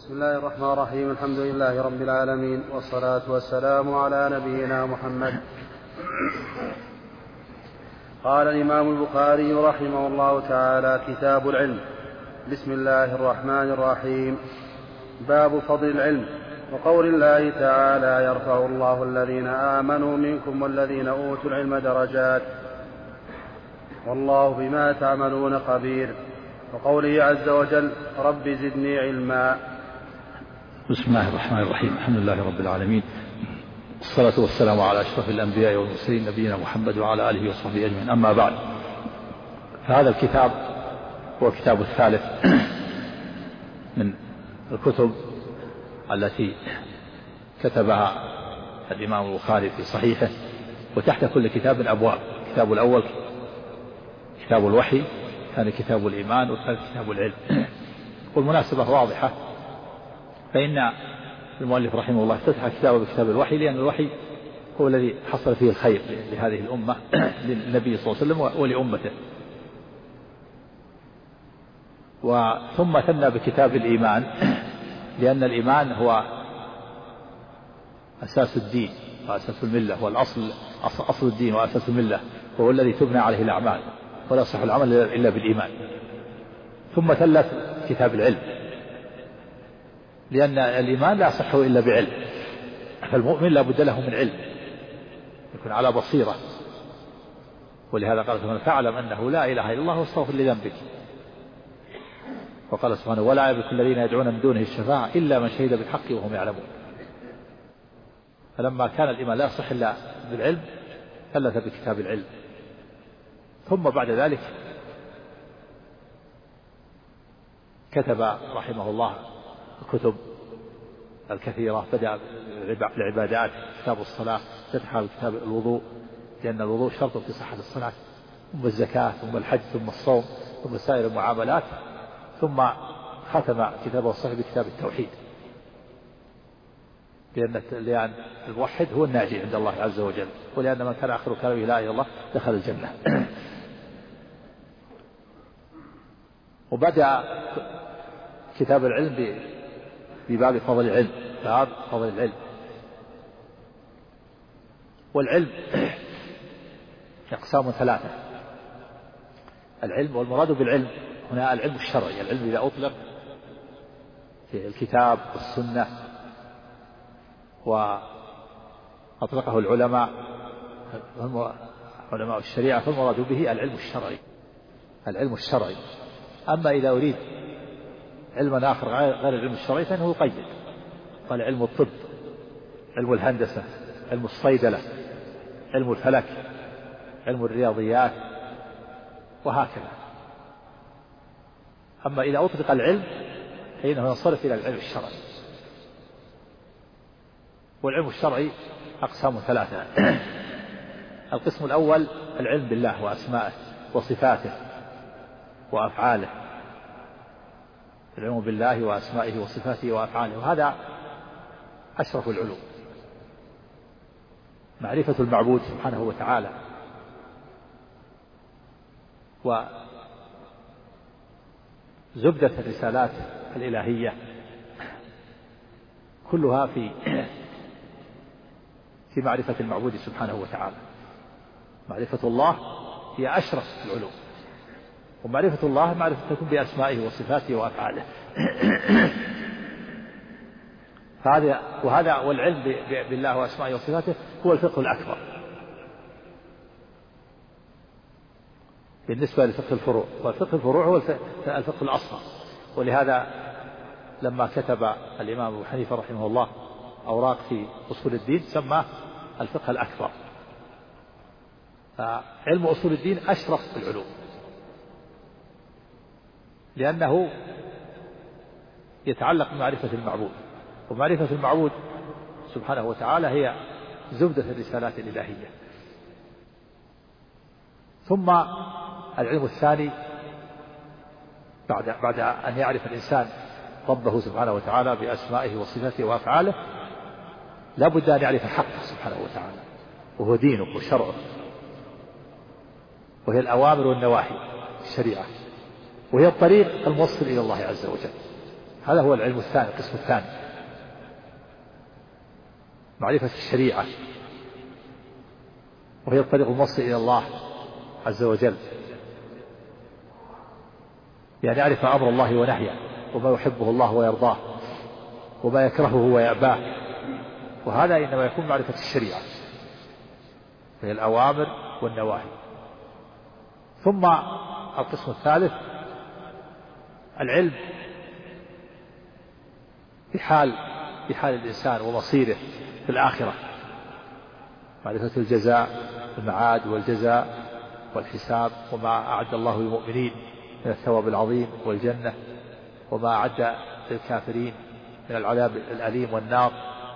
بسم الله الرحمن الرحيم. الحمد لله رب العالمين، والصلاة والسلام على نبينا محمد. قال الإمام البخاري رحمه الله تعالى: كتاب العلم. بسم الله الرحمن الرحيم. باب فضل العلم، وقول الله تعالى: يرفع الله الذين آمنوا منكم والذين أوتوا العلم درجات والله بما تعملون خبير. وقوله عز وجل: رب زدني علما. بسم الله الرحمن الرحيم. الحمد لله رب العالمين، والصلاة والسلام على أشرف الأنبياء والمرسلين نبينا محمد وعلى آله وصحبه أجمعين. أما بعد، فهذا الكتاب هو الكتاب الثالث من الكتب التي كتبها الإمام البخاري في صحيحه، وتحت كل كتاب أبواب. الكتاب الأول كتاب الوحي، ثاني كتاب الإيمان، والثالث كتاب العلم. والمناسبة واضحة، فإن المؤلف رحمه الله افتتح كتابه بكتاب الوحي لأن الوحي هو الذي حصل فيه الخير لهذه الأمة، للنبي صلى الله عليه وسلم ولأمته. ثم ثنى بكتاب الإيمان، لأن الإيمان هو أساس الدين وأساس الملة، هو الأصل، أصل الدين وأساس الملة، وهو الذي تبنى عليه الأعمال، ولا يصح العمل إلا بالإيمان. ثم ثلث كتاب العلم، لأن الإيمان لا يصح إلا بعلم، فالمؤمن لا بد له من علم، يكون على بصيرة. ولهذا قال سبحانه: فاعلم أنه لا إله إلا الله واستغفر لذنبك. وقال سبحانه: ولا يملك الذين يدعون من دونه الشفاعة إلا من شهد بالحق وهم يعلمون. فلما كان الإيمان لا يصح إلا بالعلم ثلث بكتاب العلم. ثم بعد ذلك كتب رحمه الله الكتب الكثيرة. بدأ بالعبادات، كتاب الصلاة، فتح بكتاب الوضوء، لأن الوضوء شرط في صحة الصلاة، ثم الزكاة، ثم الحج، ثم الصوم، ثم سائر المعاملات. ثم ختم كتابه الصحيح بكتاب التوحيد، لأن الموحد هو الناجي عند الله عز وجل، ولأن من كان آخر كلامه لا إله إلا الله دخل الجنة. وبدأ كتاب العلم بباب فضل العلم، باب فضل العلم. والعلم أقسام ثلاثة. العلم، والمراد بالعلم هنا العلم الشرعي. العلم إذا أطلق في الكتاب والسنة وأطلقه العلماء علماء الشريعة، فالمراد به العلم الشرعي، العلم الشرعي. أما إذا أريد علما آخر غير العلم الشرعي فإنه يقيد، قال: علم الطب، علم الهندسة، علم الصيدلة، علم الفلك، علم الرياضيات، وهكذا. أما إذا أطلق العلم فإنه ينصرف إلى العلم الشرعي. والعلم الشرعي أقسام ثلاثة. القسم الأول العلم بالله وأسمائه وصفاته وأفعاله، العلم بالله وأسمائه وصفاته وأفعاله، وهذا أشرف العلوم. معرفة المعبود سبحانه وتعالى، وزبدة الرسالات الإلهية كلها في معرفة المعبود سبحانه وتعالى. معرفة الله هي أشرف العلوم، ومعرفة الله معرفة تكون بأسمائه وصفاته وأفعاله. وهذا والعلم بالله وأسمائه وصفاته هو الفقه الأكبر بالنسبة لفقه الفروع، والفقه الفروع هو الفقه الأصغر. ولهذا لما كتب الإمام أبو حنيفة رحمه الله أوراق في أصول الدين سماه الفقه الأكبر. علم أصول الدين أشرف العلوم، لأنه يتعلق بمعرفة المعبود، ومعرفة المعبود سبحانه وتعالى هي زبدة الرسالات الإلهية. ثم العلم الثاني بعد أن يعرف الإنسان ربه سبحانه وتعالى بأسمائه وصفاته وأفعاله، لا بد أن يعرف حقه سبحانه وتعالى، وهو دينه وشرعه، وهي الأوامر والنواهي الشريعة، وهي الطريق الموصل إلى الله عز وجل. هذا هو العلم الثاني، القسم الثاني، معرفة الشريعة، وهي الطريق الموصل إلى الله عز وجل، يعني يعرف أمر الله ونهيه، وما يحبه الله ويرضاه، وما يكرهه ويأباه، وهذا إنما يكون معرفة الشريعة، هي الأوامر والنواهي. ثم القسم الثالث العلم بحال الإنسان ومصيره في الآخرة، معرفة الجزاء، المعاد والجزاء والحساب، وما أعد الله للمؤمنين من الثواب العظيم والجنة، وما أعد للكافرين من العذاب الأليم والنار.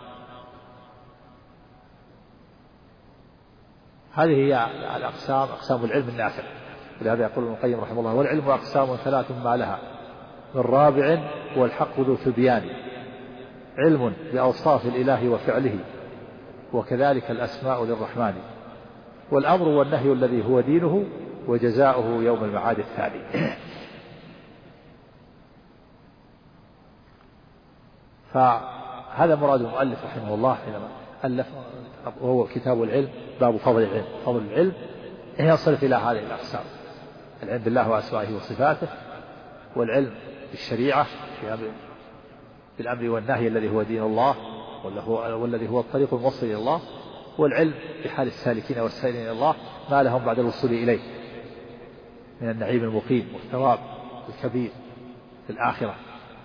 هذه هي الأقسام، أقسام العلم النافع. ولهذا يقول ابن القيم رحمه الله: والعلم أقسام ثلاث ما لها من رابع هو الحق ذو تبيان، علم بأوصاف الإله وفعله، وكذلك الأسماء للرحمن، والأمر والنهي الذي هو دينه، وجزاؤه يوم المعاد الثاني. فهذا مراد المؤلف رحمه الله حينما ألف، وهو كتاب العلم، باب فضل العلم. فضل العلم يصرف إلى هذه الأقسام: العلم بالله وأسمائه وصفاته، والعلم بالشريعة بالأمر والنهي الذي هو دين الله والذي هو الطريق الموصل إلى الله، والعلم بحال السالكين والسائلين إلى الله ما لهم بعد الوصول إليه من النعيم المقيم والثواب الكبير في الآخرة،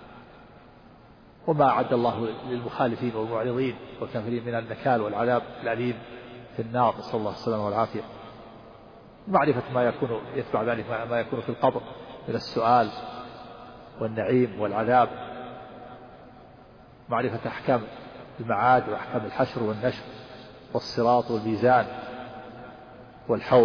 وما أعد الله للمخالفين والمعرضين والكافرين من النكال والعذاب الأليم في النار، نسأل الله السلامة والعافية. معرفة ما يكون يتبع ذلك ما يكون في القبر من السؤال والنعيم والعذاب، معرفة أحكام المعاد وأحكام الحشر والنشر والصراط والميزان والحوض.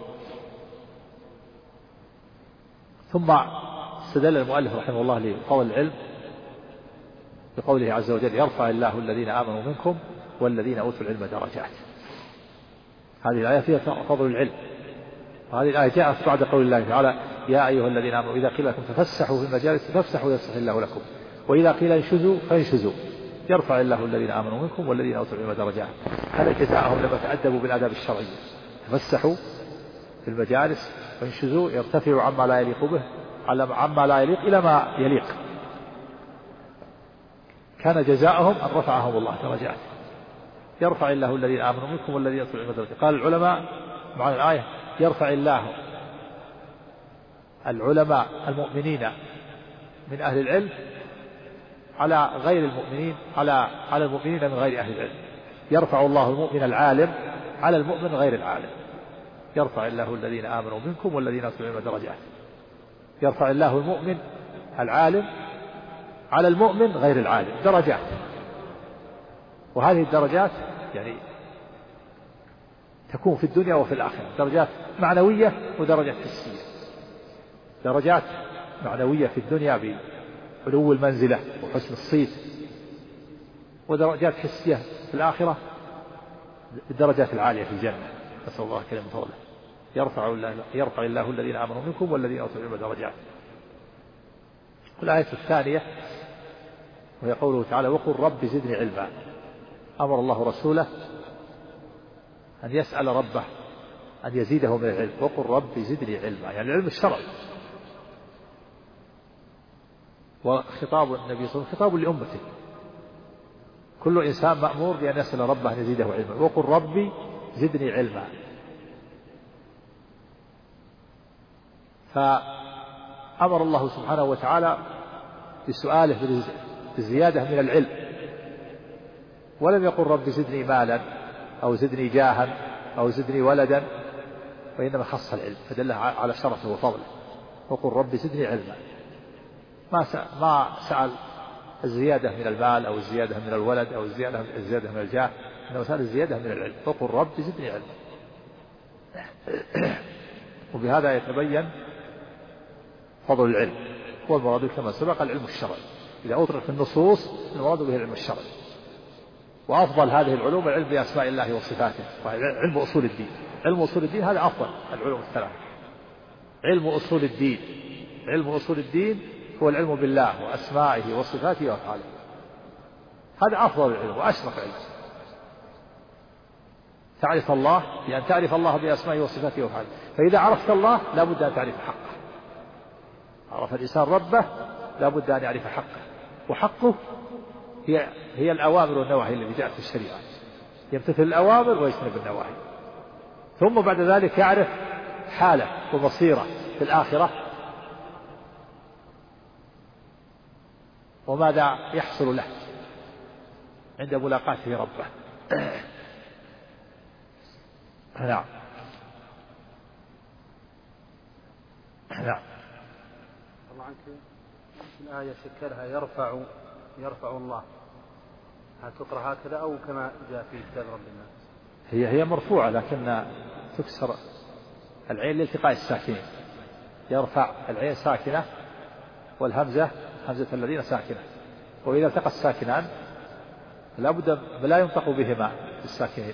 ثم استدل المؤلف رحمه الله لفضل العلم بقوله عز وجل: يرفع الله الذين آمنوا منكم والذين أوتوا العلم درجات. هذه الآية فيها فضل العلم، وهذه الآية جاءت بعد قول الله تعالى: يا أيها الذين آمنوا إذا قيل لكم تفسحوا في المجالس فافسحوا يفسح الله لكم، وإذا قيل انشزوا فانشزوا يرفع الله الذين آمنوا منكم والذين أوتوا العلم درجات. هذا جزاءهم لما تأدبوا بالآداب الشرعية: تفسحوا في المجالس وانشزوا، يرتفعوا عما لا يليق به عما لا يليق إلى ما يليق. كان جزاءهم أن رفعهم الله درجات. يرفع الله الذين آمنوا منكم والذين أوتوا العلم درجات. قال العلماء معنى الآية: يرفع الله العلماء المؤمنين من أهل العلم على غير المؤمنين، على المؤمنين من غير أهل العلم. يرفع الله المؤمن العالم على المؤمن غير العالم. يرفع الله الذين آمنوا منكم والذين أوتوا العلم درجات. يرفع الله المؤمن العالم على المؤمن غير العالم درجات. وهذه الدرجات يعني تكون في الدنيا وفي الآخرة، درجات معنوية ودرجات حسية. درجات معنوية في الدنيا بعلو المنزلة وحسن الصيت، ودرجات حسية في الآخرة بالدرجات العالية في الجنة، نسأل الله كلمة فضله. يرفع الله الذين آمنوا منكم والذين أوتوا العلم درجات. والآية الثانية وهي قوله تعالى: وقل رب زدني علما. أمر الله رسوله أن يسأل ربه أن يزيده من العلم. وقل رب زدني علما، يعني العلم الشرعي. وخطاب النبي صلى الله عليه وسلم خطاب لأمته، كل إنسان مأمور بأن يسأل ربه أن يزيده علما. وقل ربي زدني علما. فأمر الله سبحانه وتعالى بسؤاله بالزيادة من العلم، ولم يقل رب زدني مالا أو زدني جاها أو زدني ولدا، وإنما خص العلم فدل على شرفه وفضله. وقل رب زدني علما. ما سأل الزيادة من المال أو الزيادة من الولد أو الزيادة من الجاه، إنما سأل الزيادة من العلم. وقل رب زدني علما. وبهذا يتبين فضل العلم. والمراد كما سبق العلم الشرعي، إذا أطلق في النصوص المراد به العلم الشرعي. وأفضل هذه العلوم العلم بأسماء الله وصفاته، علم أصول الدين. علم أصول الدين هذا أفضل العلوم الثلاثة. علم أصول الدين هو العلم بالله وأسمائه وصفاته وأفعاله. هذا أفضل العلم وأشرف العلم، تعرف الله بأن تعرف الله بأسمائه وصفاته وأفعاله. فإذا عرفت الله لا بد أن تعرف حقه. عرف الإنسان ربه لا بد أن يعرف حقه، وحقه هي الأوامر والنواهي التي جاءت في الشريعة، يمتثل الأوامر ويجتنب النواهي. ثم بعد ذلك يعرف حاله ومصيره في الآخرة وماذا يحصل له عند ملاقاته ربه. نعم. نعم. الله عنك الآية شكلها يرفع الله، هل تقرأ هكذا أو كما جاء في كتاب ربنا؟ هي مرفوعة لكن تكسر العين لالتقاء الساكنين. يرفع العين ساكنة والهمزة همزة الذين ساكنة، وإذا التقى الساكنان لا ينطق بهما الساكنين،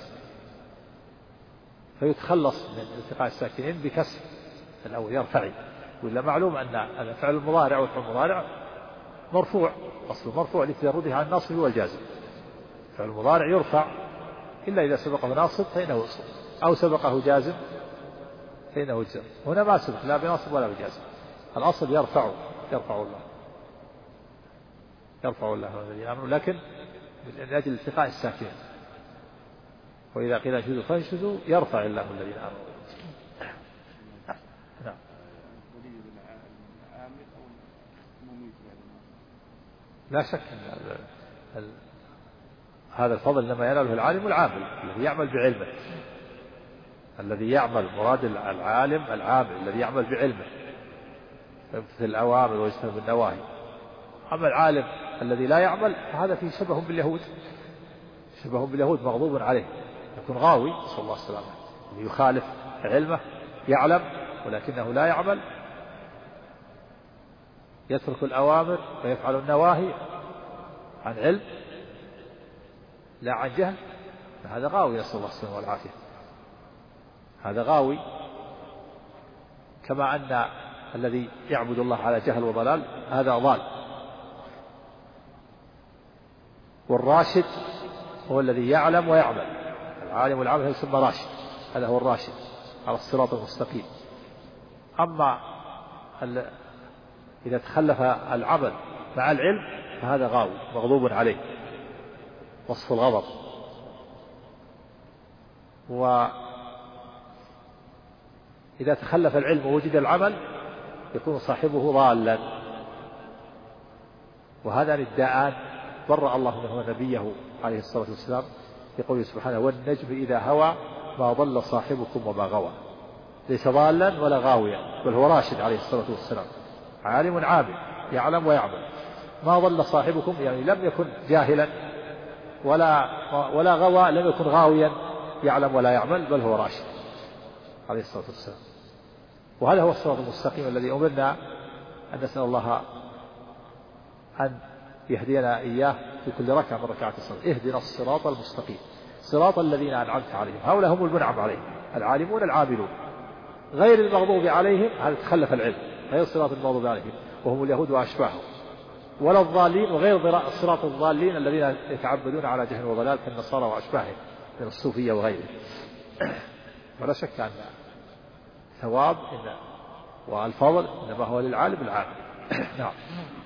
فيتخلص من التقاء الساكنين بكسر الأول يرفعي. وإلا معلوم أن الفعل المضارع والفعل المضارع مرفوع، أصله مرفوع لتجرده عن الناصب والجازم. الفعل المضارع يرفع إلا إذا سبقه ناصب فإنه ينصب، أو سبقه جازم فإنه يجزم. هنا ما سبق لا بناصب ولا بجازم، الأصل يرفع الله الذين آمنوا، لكن من أجل التقاء الساكنين. وإذا قيل انشزوا فانشزوا يرفع الله الذين آمنوا. نعم. لا شك أن هذا الفضل لما يناله العالم العامل الذي يعمل بعلمه، الذي يعمل مراد العالم العامل الذي يعمل بعلمه يمتثل الأوامر ويجتنب النواهي. أما العالم الذي لا يعمل فهذا فيه شبه باليهود مغضوب عليه، يكون غاوي، نسأل الله السلامة. يخالف علمه، يعلم ولكنه لا يعمل، يترك الأوامر ويفعل النواهي عن علم لا عن جهل، هذا غاوي، نسأل الله السلامة والعافية. هذا غاوي. كما أن الذي يعبد الله على جهل وضلال هذا ضال. والراشد هو الذي يعلم ويعمل. العالم والعامل يسمى راشد، هذا هو الراشد على الصراط المستقيم. أما إذا تخلف العمل مع العلم فهذا غاوي مغضوب عليه، وصف الغضب. وإذا تخلف العلم ووجد العمل يكون صاحبه ضالا. وهذا الداءان برأ الله منه نبيه عليه الصلاة والسلام يقول سبحانه: والنجم إذا هوى ما ضل صاحبكم وما غوى. ليس ضالا ولا غاويا، بل هو راشد عليه الصلاة والسلام، عالم عابد يعلم ويعمل. ما ضل صاحبكم يعني لم يكن جاهلا ولا غوى، لم يكن غاويا يعلم ولا يعمل، بل هو راشد عليه الصلاة والسلام. وهذا هو الصراط المستقيم الذي أمرنا أن نسأل الله أن يهدينا إياه في كل ركعة من ركعات الصلاة. اهدنا الصراط المستقيم صراط الذين أنعمت عليهم. هؤلاء هم المنعم عليهم، العالمون العاملون. غير المغضوب عليهم هذا تخلف العلم، غير صراط المغضوب عليهم وهم اليهود وأشباههم، ولا الضالين، وغير صراط الضالين الذين يتعبدون على جهل وضلال كالنصارى وأشباههم من الصوفية وغيره. ولا شك أن ثواب والفضل إنما هو للعالم العامل. نعم.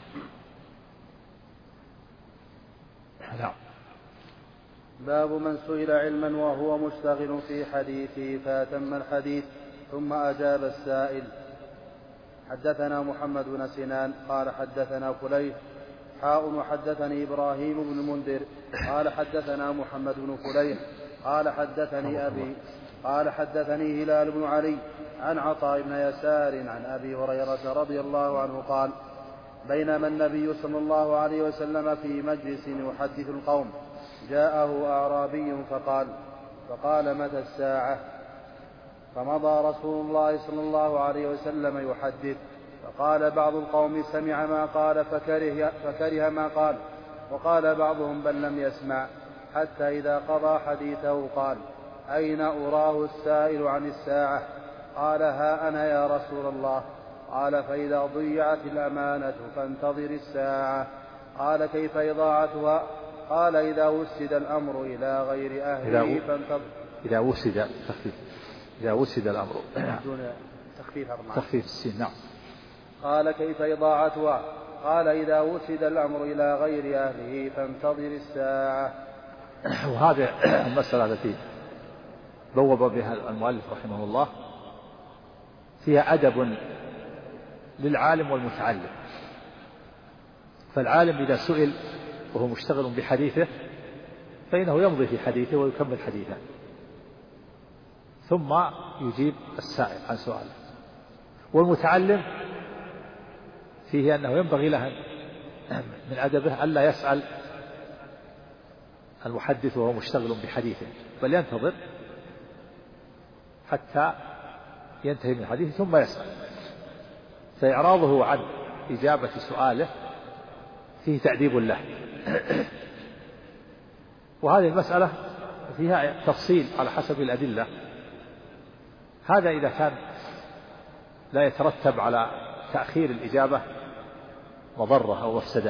نعم. باب من سئل علما وهو مشتغل في حديثه فأتم الحديث ثم أجاب السائل. حدثنا محمد بن سنان قال حدثنا فليح وحدثني إبراهيم بن المنذر قال حدثنا محمد بن فليح قال حدثني أبي قال حدثني هلال بن علي عن عطاء بن يسار عن أبي هريرة رضي الله عنه قال: بينما النبي صلى الله عليه وسلم في مجلس يحدث القوم جاءه أعرابي فقال: متى الساعة؟ فمضى رسول الله صلى الله عليه وسلم يحدث، فقال بعض القوم: سمع ما قال فكره ما قال، وقال بعضهم: بل لم يسمع، حتى إذا قضى حديثه قال: أين أراه السائل عن الساعة؟ قال: ها أنا يا رسول الله. قال فإذا ضيعت الأمانة فانتظر الساعة. قال كيف إضاعتها؟ قال إذا وسد الأمر إلى غير أهله فانتظر. إذا وسد تخفيف، إذا وسد الأمر دون تخفيف السين. نعم. قال كيف إضاعتها؟ قال إذا وسد الأمر إلى غير أهله فانتظر الساعة. وهذه المسألة التي بوب بها المؤلف رحمه الله فيها أدب للعالم والمتعلم. فالعالم إذا سئل وهو مشتغل بحديثه فإنه يمضي في حديثه ويكمل حديثه ثم يجيب السائل عن سؤاله. والمتعلم فيه أنه ينبغي له من أدبه ألا يسأل المحدث وهو مشتغل بحديثه، بل ينتظر حتى ينتهي من حديثه ثم يسأل. فإعراضه عن إجابة سؤاله فيه تأديب له. وهذه المسألة فيها تفصيل على حسب الأدلة. هذا إذا كان لا يترتب على تأخير الإجابة مضرة أو مفسدة،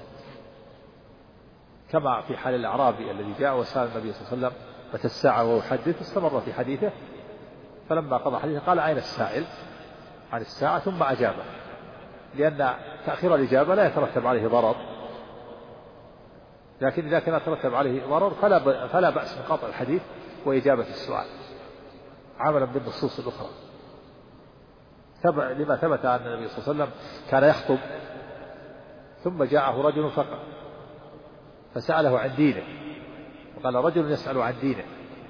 كما في حال الأعرابي الذي جاء وسأل النبي صلى الله عليه وسلم متى الساعة وهو يحدث، استمر في حديثه، فلما قضى حديثه قال أين السائل عن الساعة ثم أجابه، لأن تأخير الإجابة لا يترتب عليه ضرر، لكن إذا كان يترتب عليه ضرر فلا بأس من قطع الحديث وإجابة السؤال عملا بالنصوص الأخرى. لما ثبت أن النبي صلى الله عليه وسلم كان يخطب ثم جاءه رجل فسأله عن دينه، وقال رجل يسأل عن دينه،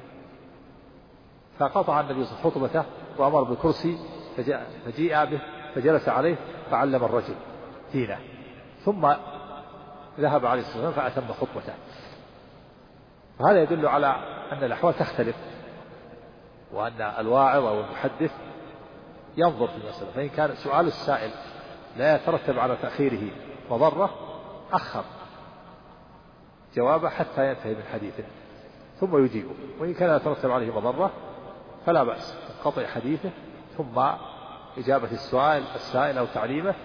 فقطع النبي صلى الله عليه وسلم خطبته وأمر بكرسي فجيء به فجلس عليه فعلم الرجل دينه، ثم ذهب عليه الصلاة والسلام فأتم خطبته. فهذا يدل على أن الأحوال تختلف، وأن الواعظ أو المحدث ينظر في المسألة، فإن كان سؤال السائل لا يترتب على تأخيره مضرة أخر جوابه حتى ينتهي من حديثه ثم يجيبه، وإن كان يترتب عليه مضرة فلا بأس بقطع حديثه ثم إجابة السائل أو تعليمه،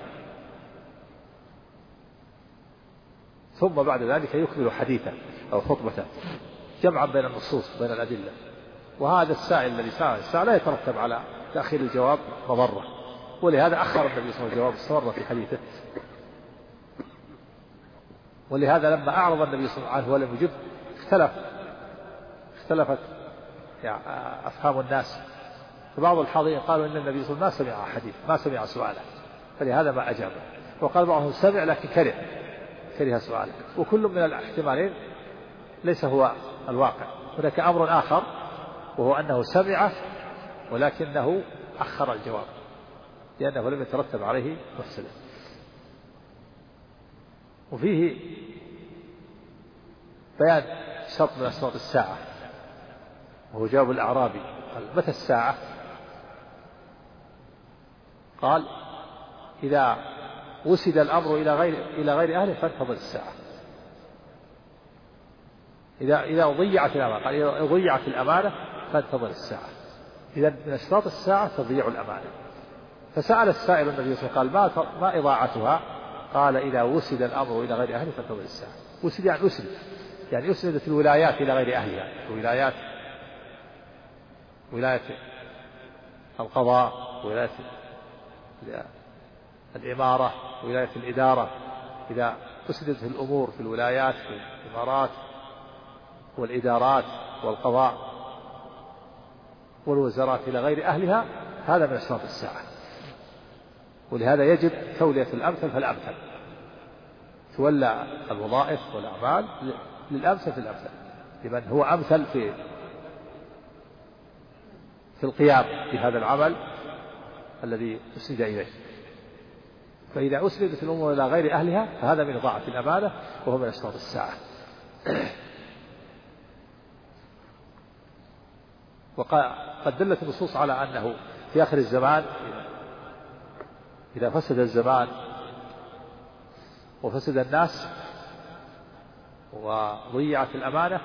ثم بعد ذلك يكمل حديثه أو خطبته جمعا بين النصوص بين الأدلة. وهذا السائل الذي سأل الساعة لا يترتب على تأخير الجواب مضرة، ولهذا أخر النبي صلى الله عليه وسلم الجواب استمر في حديثه. ولهذا لما أعرض النبي صلى الله عليه وسلم ولم يجب اختلفت أفهام الناس، فبعض الحاضرين قالوا إن النبي صلى الله عليه وسلم ما سمع حديث ما سمع سؤاله فلهذا ما أجابه، وقال بعضهم سمع لكن كره سؤاله. وكل من الاحتمالين ليس هو الواقع. هناك أمر آخر وهو أنه سمع ولكنه أخر الجواب لأنه لم يترتب عليه مفسدة. وفيه بيان شرط من أشراط الساعة وهو جواب الأعرابي قال متى الساعة؟ قال إذا وسد الأمر إلى غير أهله فانتظر الساعة. إذا ضيعت الأمانة، قال إذا ضيعت الأمانة فانتظر الساعة. إذا من أشراط الساعة تضييع الأمانة. فسأل السائل النبي صلى الله عليه وسلم قال ما إضاعتها؟ قال إذا وسد الأمر إلى غير أهله فانتظر الساعة. وسد يعني أسند، يعني أسندت الولايات إلى غير أهلها، ولاية القضاء، ولاية الإمارة، ولاية الإدارة. إذا أسندت الأمور في الولايات في الإمارات والإدارات والقضاء والوزارات إلى غير أهلها هذا من أشراط الساعة. ولهذا يجب تولية الأمثل فالأمثل، تولى الوظائف والأعمال للأمثل في الأمثل، لمن هو أمثل في القيام بهذا العمل الذي أسند إليه. فإذا أسندت الأمور إلى غير أهلها فهذا من إضاعة الأمانة وهو من أشراط الساعة. وقد دلت النصوص على أنه في آخر الزمان إذا فسد الزمان وفسد الناس وضيعت الأمانة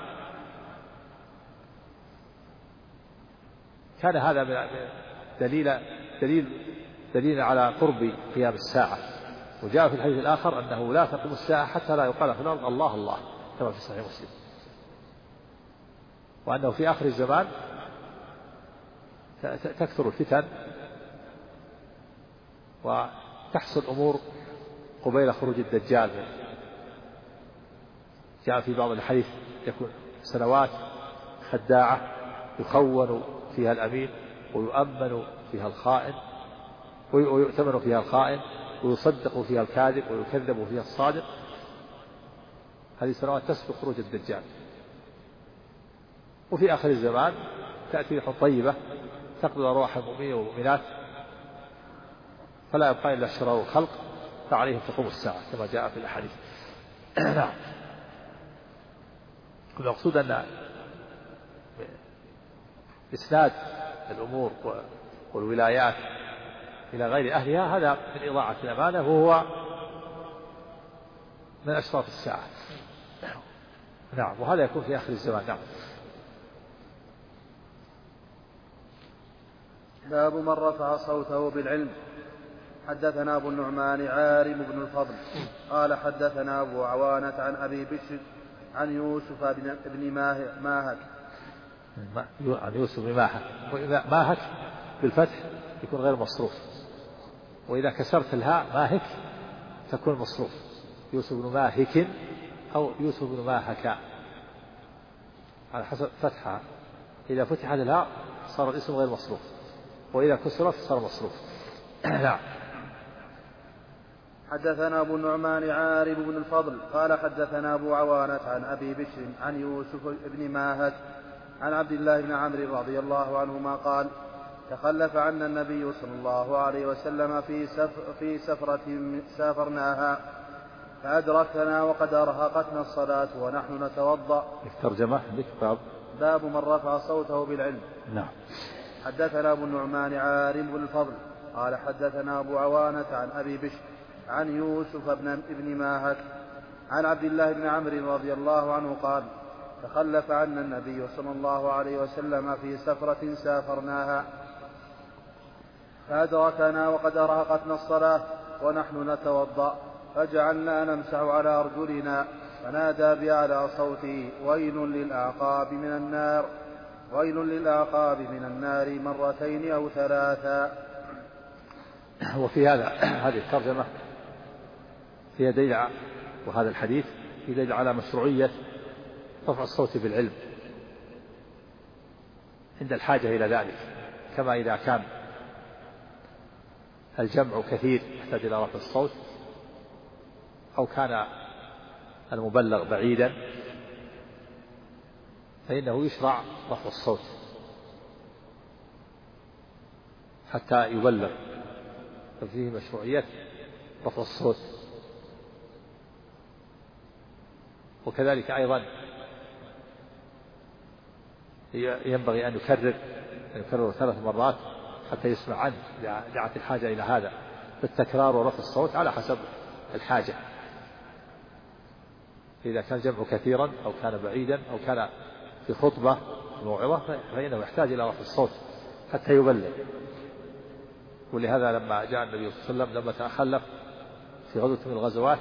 كان هذا دليل دليل على قرب قيام الساعة. وجاء في الحديث الآخر أنه لا تقوم الساعة حتى لا يقال في الأرض الله الله، كما في صحيح مسلم. وأنه في آخر الزمان تكثر الفتن وتحصل أمور قبيل خروج الدجال. جاء في بعض الحديث يكون سنوات خداعة يخون فيها الأمين ويؤمن فيها الخائن، ويؤتمن فيها الخائن ويصدق فيها الكاذب ويكذب فيها الصادق. هذه سنوات تسبق خروج الدجال. وفي آخر الزمان تأتي ريح طيبة تقبض أرواح المؤمنين والمؤمنات فلا يبقى إلا شرار الخلق فعليهم تقوم الساعة كما جاء في الأحاديث. نعم. المقصود أن إسناد الأمور والولايات إلى غير أهلها هذا من إضاعة الأمانة، وهو من أشراط الساعة. نعم. وهذا يكون في آخر الزمان. نعم. باب من رفع صوته بالعلم. حدثنا أبو النعمان عارم بن الفضل قال حدثنا أبو عوانة عن أبي بشر عن يوسف بن ماهك عن يوسف بن ماهك بالفتح يكون غير مصروف، وإذا كسرت الهاء ماهك تكون مصروف. يوسف بن ماهك أو يوسف بن ماهك على حسب فتحها. إذا فتحت الهاء صار الاسم غير مصروف، وإذا كسرت صار مصروف. نعم. حدثنا أبو النعمان عارب بن الفضل قال حدثنا أبو عوانة عن أبي بشر عن يوسف بن ماهك عن عبد الله بن عمرو رضي الله عنهما قال تخلف عنا النبي صلى الله عليه وسلم في سفرة سافرناها فأدركنا وقد أرهقتنا الصلاة ونحن نتوضأ. الترجمة باب من رفع صوته بالعلم. نعم. حدثنا أبو النعمان عارم بن الفضل قال حدثنا أبو عوانة عن أبي بشر عن يوسف بن ماهك عن عبد الله بن عمرو رضي الله عنه قال تخلف عنا النبي صلى الله عليه وسلم في سفرة سافرناها فأدركنا وقد أرهقتنا الصلاة ونحن نتوضأ فجعلنا نمسح على أرجلنا فنادى بأعلى صوته ويل للأعقاب من النار، ويل للأعقاب من النار مرتين أو ثلاثا. وفي هذه الترجمة فيها دليل، وهذا الحديث فيه دليل على مشروعية رفع الصوت بالعلم عند الحاجة إلى ذلك، كما إذا كان الجمع كثير يحتاج إلى رفع الصوت، أو كان المبلغ بعيدا فإنه يشرع رفع الصوت حتى يبلغ، ففيه مشروعية رفع الصوت. وكذلك أيضا ينبغي أن يكرر 3 مرات حتى يسمع عنه دعت الحاجة إلى هذا، بالتكرار ورفع الصوت على حسب الحاجة. إذا كان جمع كثيرا أو كان بعيدا أو كان في خطبة موعظة فإنه يحتاج إلى رفع الصوت حتى يبلغ. ولهذا لما جاء النبي صلى الله عليه وسلم لما تخلف في غزوة من الغزوات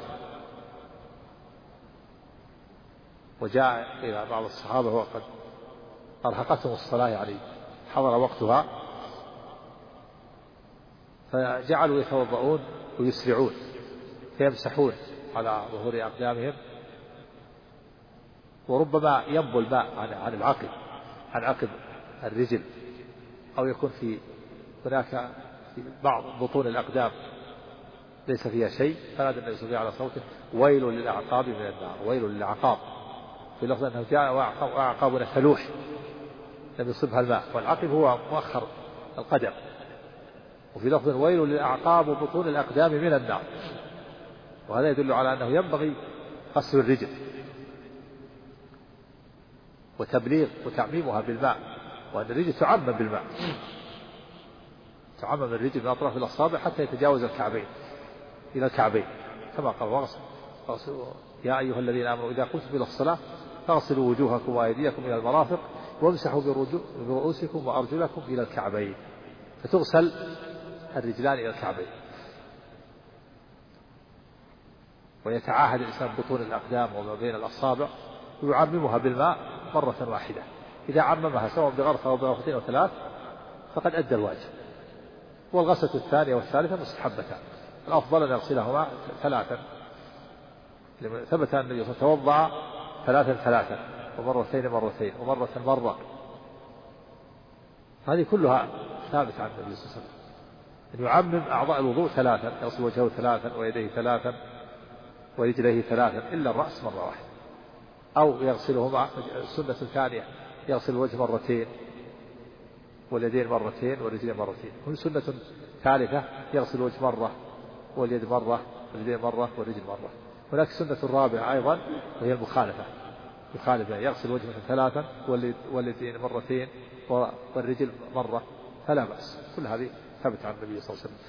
وجاء إلى بعض الصحابة وقد أرهقتهم الصلاة يعني حضر وقتها، فجعلوا يتوضؤون ويسرعون فيمسحون على ظهور أقدامهم، وربما ينبو الماء عن عقب الرجل، أو يكون هناك في بعض بطون الأقدام ليس فيها شيء، فنادى النبي صلى الله عليه وسلم على صوته ويل للأعقاب من النار، ويل للأعقاب. في لفظ أنه جاء وأعقابنا تلوح لم يصبها الماء، والعقب هو مؤخر القدم. وفي لفظ ويل للأعقاب وبطون الأقدام من النار، وهذا يدل على أنه ينبغي غسل الرجل وتبليغ وتعميمها بالماء، وأن الرجل تعمم بالماء، تعمم الرجل من أطراف الأصابع حتى يتجاوز الكعبين إلى الكعبين، كما قال يا أيها الذين آمنوا إذا قمتم إلى الصلاة فاغسلوا وجوهكم وأيديكم إلى المرافق وامسحوا برؤوسكم وأرجلكم إلى الكعبين. فتغسل الرجلان إلى الكعبين، ويتعاهد الإنسان بطون الأقدام وما بين الأصابع ويعممها بالماء مرة واحدة. إذا عممها سواء بغرفة أو بغرفتين أو ثلاث فقد أدى الواجب. والغسلة الثانية والثالثة مستحبتان، الأفضل أن يغسلهما ثلاثا، ثبت أن النبي صلى الله عليه وسلم توضأ ثلاثا ومرتين ومرة مرة. هذه كلها ثابتة عن النبي صلى الله عليه وسلم، أن يعمم أعضاء الوضوء ثلاثا، يغسل وجهه ثلاثا ويديه ثلاثا ورجليه ثلاثا إلا الرأس مرة واحدة، أو يغسلهما سنة ثانية يغسل الوجه مرتين واليدين مرتين والرجلين مرتين. هنا سنة ثالثة يغسل الوجه مرة واليد مرة واليدين مرة والرجل مرة. هناك سنة رابعة أيضا وهي المخالفة، يغسل الوجه ثلاثا واليدين مرتين والرجل مرة فلا بأس. كل هذه ثبت عن النبي صلى الله عليه وسلم.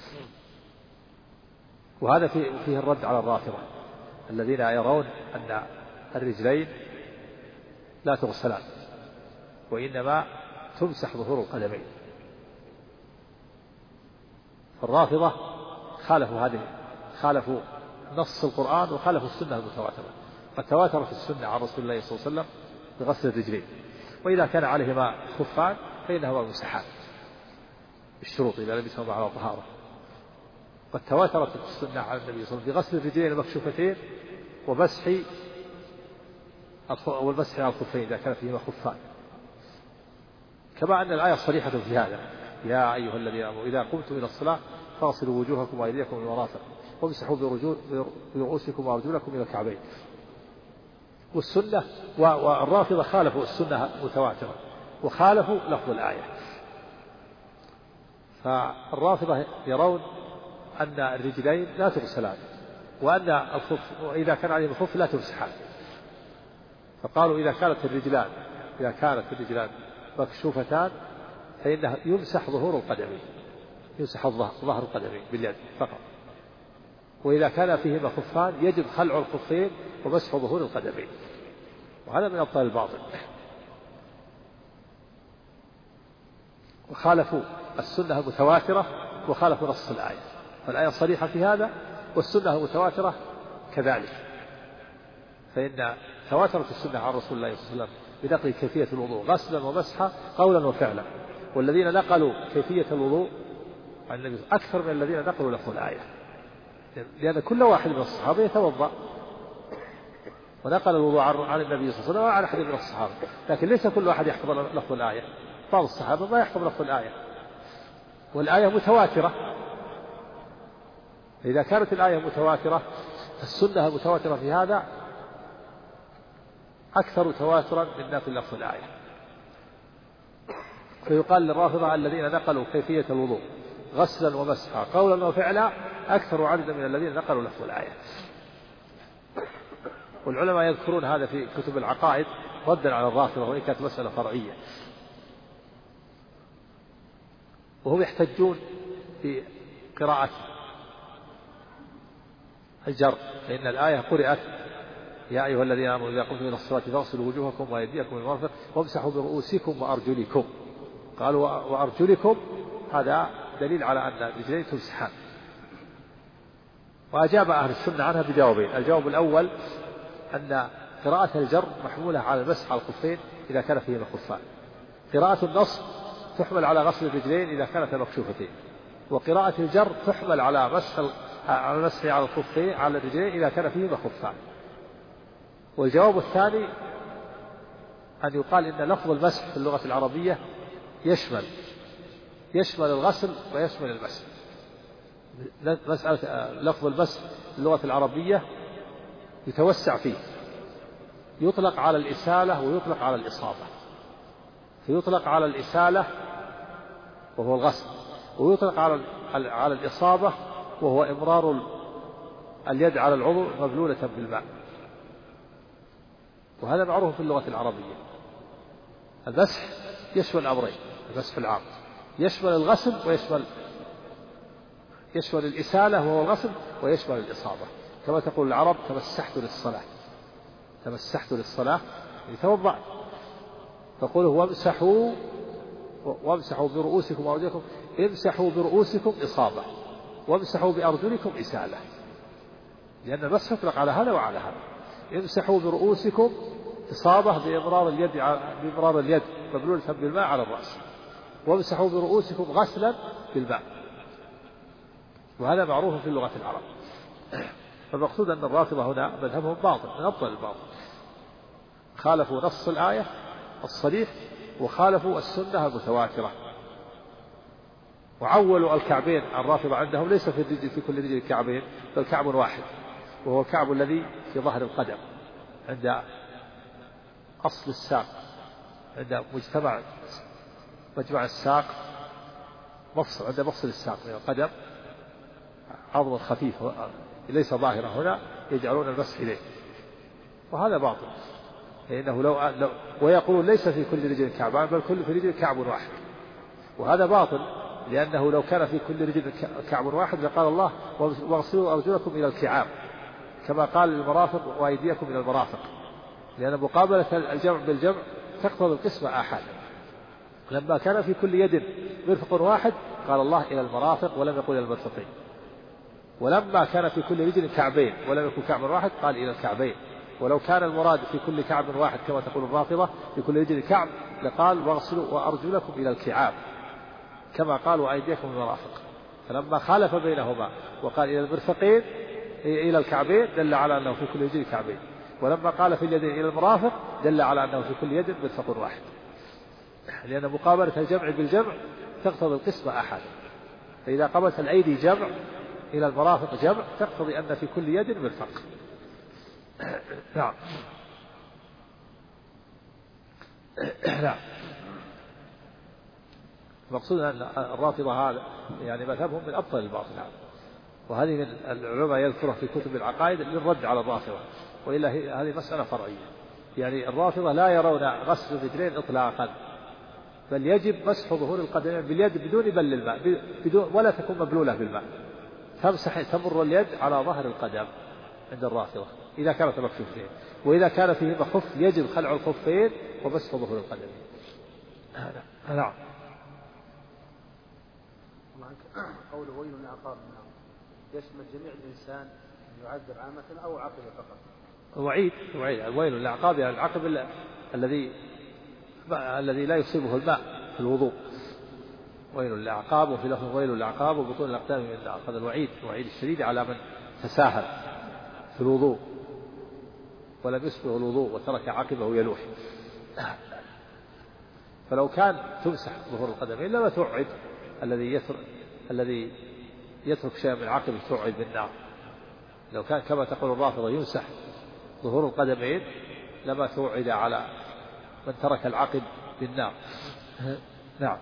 وهذا فيه الرد على الرافضة الذين يرون أن الرجلين لا تغسلان وإنما تمسح ظهور القدمين. فالرافضة خالفوا نص القرآن وخالفوا السنة المتواترة. قد تواتر في السنة عن رسول الله صلى الله عليه وسلم بغسل الرجلين، وإذا كان عليهما خفان فإنهما مسحان بالشروط إذا لبسهما على طهارة. قد تواترت السنة عن النبي صلى الله عليه وسلم بغسل الرجلين المكشوفتين والمسح على الخفين إذا كان فيهما خفان، كما أن الآية صريحة في هذا: يا أيها الذين آمنوا إذا قمتم إلى الصلاة فاغسلوا وجوهكم وأيديكم إلى المرافق وامسحوا برؤوسكم وأرجلكم إلى الكعبين. والسنة والرافضة خالفوا السنة متواترة وخالفوا لفظ الآية. فالرافضة يرون أن الرجلين لا تغسلان وأن الخف وإذا كان عليهم الخف لا تمسحان، فقالوا إذا كانت الرجلان مكشوفتان فإنه يمسح ظهور القدمين، يمسح ظهر القدمين باليد فقط، وإذا كان فيهما خفان يجب خلع الخفين ومسح ظهور القدمين. وهذا من أبطال الباطل. وخالفوا السنة المتواترة وخالفوا نص الآية، فالآية صريحة في هذا والسنة المتواترة كذلك. فإن تواترت السنة عن رسول الله صلى الله عليه وسلم بنقل كيفية الوضوء غسلا ومسحا قولا وفعلا، والذين نقلوا كيفية الوضوء عن النبي أكثر من الذين نقلوا لفظ الآية، لأن كل واحد من الصحابة يتوضأ ونقل الوضوء عن النبي صلى الله عليه وسلم وعن أحد من الصحابة، لكن ليس كل واحد يحفظ لفظ الآية. بعض الصحابة ما يحفظ لفظ الآية، والآية متواترة. إذا كانت الآية متواترة السنة المتواترة في هذا أكثر تواترا من نقل لفظ الآية. فيقال للرافضة الذين نقلوا كيفية الوضوء غسلا ومسحا قولا وفعلا أكثر عددا من الذين نقلوا لفظ الآية. والعلماء يذكرون هذا في كتب العقائد ردا على الرافضة، وإن كانت مسألة فرعية. وهم يحتجون بقراءة الجر، لأن الآية قرأت يا أيها الذين آمنوا إذا قمتم إلى الصلاة فاغسلوا وجوهكم وأيديكم إلى المرافق وامسحوا برؤوسكم وأرجلكم. قالوا وأرجلكم، هذا دليل على أن الرجلين تمسحان. وأجاب أهل السنة عنها بجوابين: الجواب الأول أن قراءة الجر محمولة على المسح على الخفين إذا كان فيهما خفان. قراءة النصب تحمل على غسل الرجلين إذا كانت مكشوفتين، وقراءة الجر تحمل على المسح على الخفين على الرجلين إذا كان فيهما خفان. والجواب الثاني أن يقال إن لفظ المسح في اللغة العربية يشمل الغسل ويشمل المسح. مسألة لفظ المسح في اللغة العربية يتوسع فيه، يطلق على الإسالة ويطلق على الإصابة. فيطلق على الإسالة وهو الغسل، ويطلق على الإصابة وهو إمرار اليد على العضو مبلولة بالماء. وهذا معروف في اللغة العربية. المسح يشمل الأمرين: المسح العام يشمل الغسل يشمل الإسالة وهو الغسل، ويشمل الإصابة. كما تقول العرب تمسحت للصلاة يتوضأ، فقوله وامسحوا برؤوسكم وأرجلكم امسحوا برؤوسكم إصابة وامسحوا بأرجلكم إسالة، لأن المسح يطلق على هذا وعلى هذا. امسحوا برؤوسكم إصابة بإمرار اليد مبلولة بالماء على الرأس، وامسحوا برؤوسكم غسلا بالماء، وهذا معروف في لغة العرب. فالمقصود أن الرافضة هنا مذهبهم باطل من أبطل الباطل، خالفوا نص الآية الصريح وخالفوا السنة المتواترة، وعولوا الكعبين. الرافضة عندهم ليس في كل رجل كعبين، بل كعب واحد، وهو الكعب الذي في ظهر القدم عند أصل الساق، عند مجمع الساق، عند مفصل الساق من القدم، عظم خفيف ليس ظاهرا هنا يجعلون المسح إليه، وهذا باطل. لأنه لو ويقولون ليس في كل رجل كعبان، بل كل في رجل كعب واحد، وهذا باطل، لأنه لو كان في كل رجل كعب واحد لقال الله واغسلوا أرجلكم إلى الكعاب، كما قال للمرافق وأيديكم إلى المرافق، لأن مقابلة الجمع بالجمع تقتضي القسمة آحادا. لما كان في كل يد مرفق واحد قال الله إلى المرافق ولم يقل إلى المرفقين، ولما كان في كل رجل كعبين ولم يكن كعب واحد قال إلى الكعبين. ولو كان المراد في كل كعب واحد كما تقول الرافضة في كل رجل كعب لقال واغسلوا وأرجلكم إلى الكعاب، كما قال وأيديكم إلى المرافق. فلما خالف بينهما وقال إلى المرفقين إلى الكعبين دل على أنه في كل رجل كعبين، ولما قال في اليدين إلى المرافق دل على أنه في كل يد مرفق واحد، لأن مقابلة الجمع بالجمع تقتضي القسمة أحد. فإذا قابلت الأيدي جمع إلى المرافق جمع تقتضي أن في كل يد مرفق. نعم. نعم. المقصود أن الرافضة هذا يعني مذهبهم من أبطل الباطل، وهذه من العلماء يذكرها في كتب العقائد للرد على الرافضة، وإلا هذه مسألة فرعية. يعني الرافضة لا يرون غسل الرجلين إطلاقا، بل يجب مسح ظهور القدمين باليد بدون بل الماء، ولا تكون مبلولة بالماء، تمر اليد على ظهر القدم عند الرافضة إذا كانت مكشوفين، وإذا كان فيهما خف يجب خلع الخفين ومسح ظهور القدمين. نعم. قوله ويل للعقاب يشمل جميع الإنسان أن يعذب عامة أو عقبه فقط. وعيد ويل للعقاب، يعني العقب الذي لا يصيبه الماء في الوضوء، ويل للعقاب، وفي لفظ ويل للعقاب وبطون الأقدام من النار. هذا الوعيد الشديد على من تساهل في الوضوء ولم يسبغ الوضوء وترك عقبه يلوح. فلو كان تمسح ظهور القدمين لما توعد الذي يترك شيئا من عقبه توعد بالنار. لو كان كما تقول الرافضة يمسح ظهور القدمين لما توعد على من ترك العقب بالنار. نعم.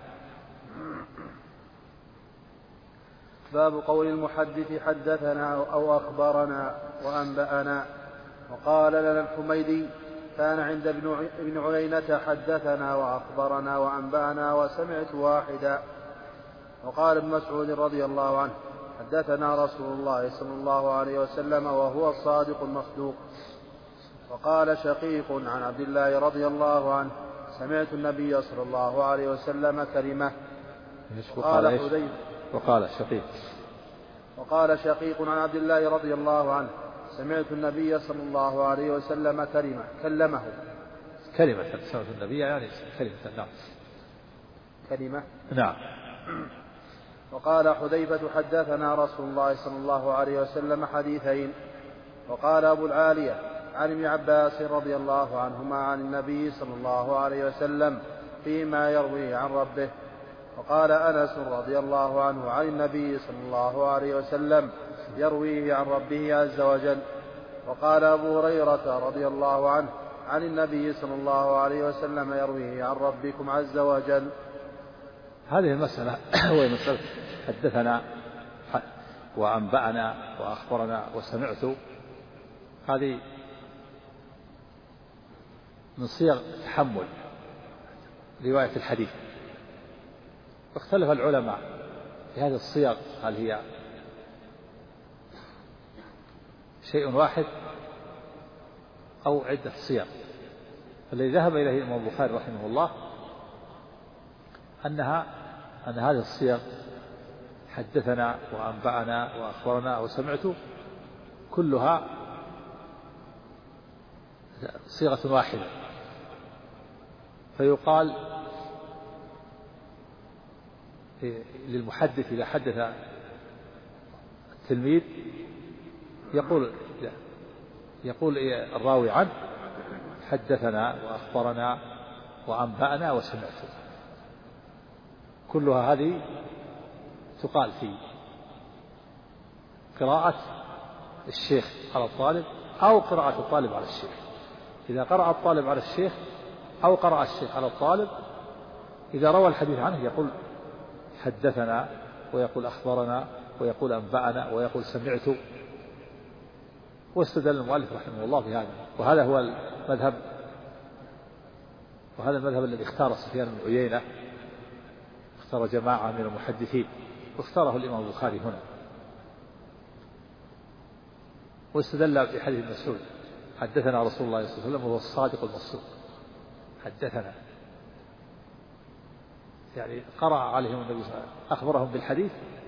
باب قول المحدث حدثنا أو أخبرنا وأنبأنا. وقال لنا الحميدي كان عند ابن عيينة حدثنا وأخبرنا وأنبأنا وسمعت واحدا. وقال ابن مسعود رضي الله عنه حدثنا رسول الله صلى الله عليه وسلم وهو الصادق المصدوق. وقال شقيق عن عبد الله رضي الله عنه سمعت النبي صلى الله عليه وسلم كلمة. وقال شقيق عن عبد الله رضي الله عنه سمعت النبي صلى الله عليه وسلم كلمه. سمعت النبي يعني كلمة. نعم. وقال حذيفة حدثنا رسول الله صلى الله عليه وسلم حديثين. وقال أبو العالية عن ابن عباس رضي الله عنهما عن النبي صلى الله عليه وسلم فيما يروي عن ربه. وقال أنس رضي الله عنه عن النبي صلى الله عليه وسلم يرويه عن ربه عز وجل. وقال أبو هريرة رضي الله عنه عن النبي صلى الله عليه وسلم يرويه عن ربكم عز وجل. هذه المسألة هو مسألة حدثنا وأنبأنا وأخبرنا وسمعت، هذه من صيغ تحمل رواية الحديث. واختلف العلماء في هذه الصيغ، هل هي شيء واحد أو عدة صيغ. الذي ذهب إليه الإمام البخاري رحمه الله أن هذه الصيغ حدثنا وأنبأنا وأخبرنا وسمعت كلها صيغة واحدة، فيقال للمحدث إذا حدث التلميذ يقول الراوي عنه حدثنا وأخبرنا وأنبأنا وسمعت، كلها هذه تقال في قراءة الشيخ على الطالب أو قراءة الطالب على الشيخ. إذا قرأ الطالب على الشيخ أو قرأ الشيخ على الطالب، إذا روى الحديث عنه يقول حدثنا ويقول أخبرنا ويقول أنبأنا ويقول سمعت. واستدل المؤلف رحمه الله بهذا، وهذا هو المذهب، وهذا المذهب الذي اختار سفيان بن عيينة، اختار جماعة من المحدثين، واختاره الإمام البخاري هنا. واستدل بحديث مسعود حدثنا رسول الله صلى الله عليه وسلم وهو الصادق المصدوق. حدثنا يعني قرأ عليهم النبي صلى الله عليه وسلم، أخبرهم بالحديث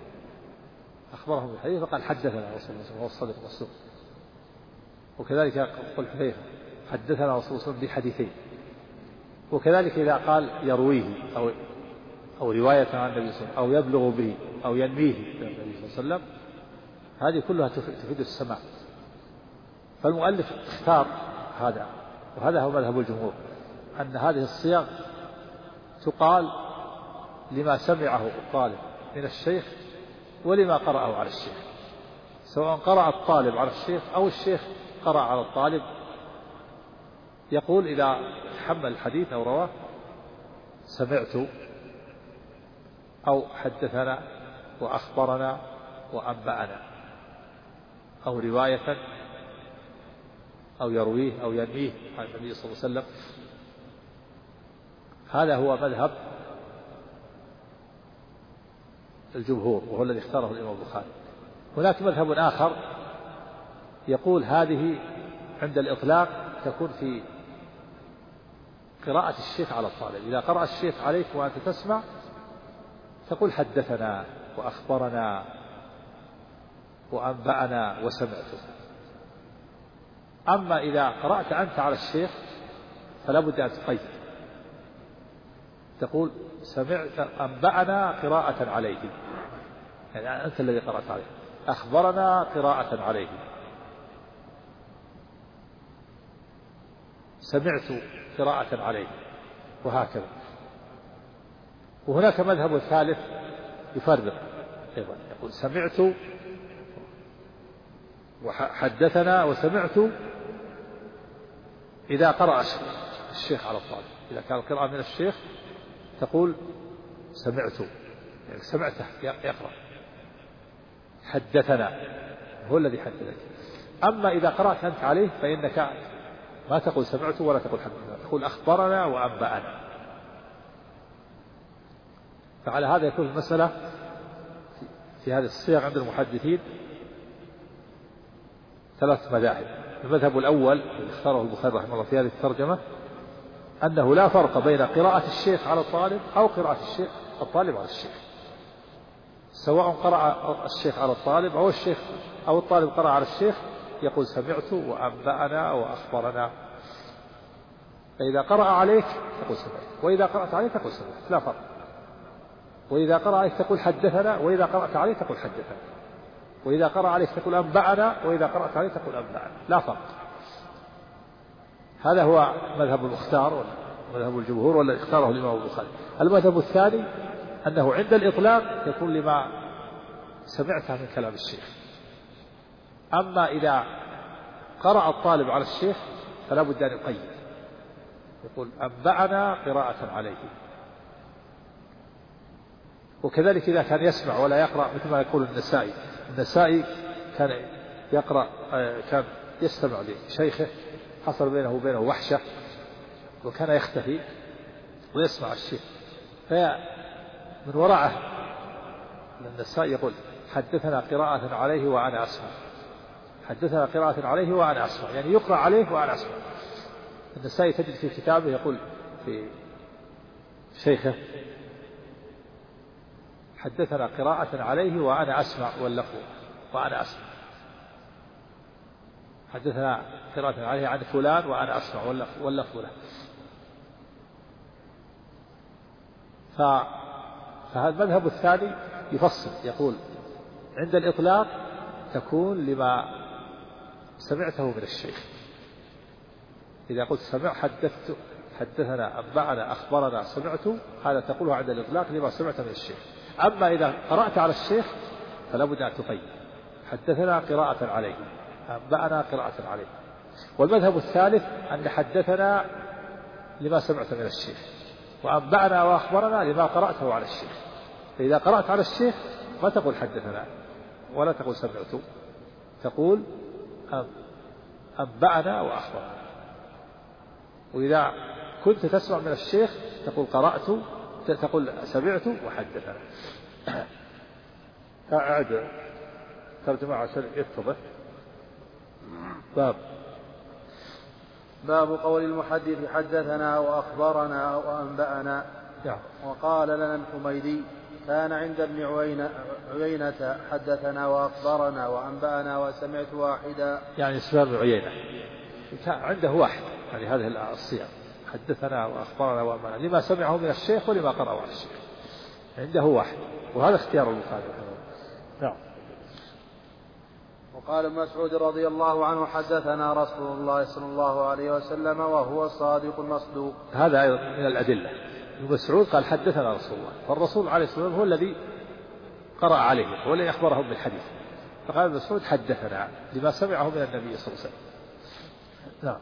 فقال حدثنا رسول الله وهو الصادق المصدوق. وكذلك قل حذيفة حدثنا رسول الله صلى الله عليه وسلم بحديثين. وكذلك إذا قال يرويه أو رواية عن النبي صلى الله عليه وسلم أو يبلغ به أو ينميه النبي صلى الله عليه وسلم، هذه كلها تفيد السماع. فالمؤلف اختار هذا، وهذا هو مذهب الجمهور، أن هذه الصيغ تقال لما سمعه الطالب من الشيخ ولما قرأه على الشيخ، سواء قرأ الطالب على الشيخ أو الشيخ قرأ على الطالب. يقول إذا تحمل الحديث أو رواه سمعت أو حدثنا وأخبرنا وأنبأنا، أو رواية أو يرويه أو ينميه عن النبي صلى الله عليه وسلم. هذا هو مذهب الجمهور، وهو الذي اختاره الإمام البخاري. هناك مذهب آخر يقول هذه عند الإطلاق تكون في قراءة الشيخ على الطالب. إذا قرأ الشيخ عليك وأنت تسمع تقول حدثنا وأخبرنا وأنبأنا وسمعت. أما إذا قرأت أنت على الشيخ فلا بد أن تقيد، تقول سمعت أنبأنا قراءة عليه، يعني أنت الذي قرأت عليه، أخبرنا قراءة عليه، سمعت قراءة عليه، وهكذا. وهناك مذهب ثالث يفرق أيضا، يقول سمعت وحدثنا وسمعت إذا قرأ الشيخ على الطالب. إذا كان القراءة من الشيخ تقول سمعت، يعني سمعته يقرأ، حدثنا هو الذي حدثك. أما إذا قرأت أنت عليه فإنك ما تقول سمعت ولا تقول حدثنا، تقول أخبرنا وأنبأنا. فعلى هذا يكون المسألة في هذه الصيغ عند المحدثين ثلاث مذاهب. المذهب الأول الذي اختاره البخاري رحمه الله في هذه الترجمة أنه لا فرق بين قراءة الشيخ على الطالب أو قراءة الطالب على الشيخ، سواء قرأ الشيخ على الطالب أو الشيخ أو الطالب قرأ على الشيخ، يقول سمعت وأنبأنا وأخبرنا. فإذا قرأ عليك تقول سمعت، وإذا قرأت عليه تقول سمعت، لا فرق. وإذا قرأ عليك تقول حدثنا، وإذا قرأت عليه تقول حدثنا، وإذا قرأ عليك تقول أنبأنا، وإذا قرأت عليه تقول أنبأنا، لا فرق. هذا هو مذهب المختار ومذهب الجمهور والذي اختاره الإمام البخاري. المذهب الثاني أنه عند الإطلاق يكون لما سمعته من كلام الشيخ. أما إذا قرأ الطالب على الشيخ فلا بد أن يقيد، يقول أنبأنا قراءة عليه. وكذلك إذا كان يسمع ولا يقرأ، مثل ما يقول النسائي كان يقرأ، كان يستمع لشيخه، حصل بينه وبينه وحشة وكان يختفي ويسمع الشيخ، فمن وراءه النسائي يقول حدثنا قراءة عليه وأنا أسمع، حدثنا قراءة عليه وأنا أسمع، يعني يقرأ عليه وأنا أسمع. النسائي تجد في كتابه يقول في شيخه حدثنا قراءة عليه وأنا أسمع واللفظ وأنا أسمع، حدثنا قراءة عليه عن فلان وأنا أسمع واللفظ له. فهذا المذهب الثاني يفصل، يقول عند الإطلاق تكون لما سمعته من الشيخ. إذا قلت حدثنا أنبأنا أخبرنا سمعت، هذا تقوله عند الإطلاق لما سمعت من الشيخ. أما إذا قرأت على الشيخ فلا بد أن تقيد، حدثنا قراءة عليه، أنبأنا قراءة عليه. والمذهب الثالث أن حدثنا لما سمعت من الشيخ، وأنبأنا وأخبرنا لما قرأته على الشيخ. فإذا قرأت على الشيخ ما تقول حدثنا ولا تقول سمعت، تقول أنبأنا وأخبرنا. وإذا كنت تسمع من الشيخ تقول قرأت، تقول سمعت وحدثنا. أعد ترجمة عشان يتضح. باب قول المحدث حدثنا وأخبرنا وأنبأنا. وقال لنا الحميدي كان عند ابن عيينة حدثنا وأخبرنا وأنبأنا وسمعت واحدا، يعني سفيان بن عيينة كان عنده واحد، يعني هذه الصيغ حدثنا وأخبرنا وأنبأنا لما سمعه من الشيخ ولما قرأه على الشيخ، عنده واحد، وهذا اختيار البخاري. نعم. وقال ابن مسعود رضي الله عنه حدثنا رسول الله صلى الله عليه وسلم وهو الصادق المصدوق. هذا أيضا من الأدلة. ابن مسعود قال حدثنا رسول الله، فالرسول عليه الصلاة والسلام هو الذي قرأ عليه، هو الذي أخبرهم بالحديث. فقال ابن مسعود حدثنا لما سمعه من النبي صلى الله عليه وسلم. نعم.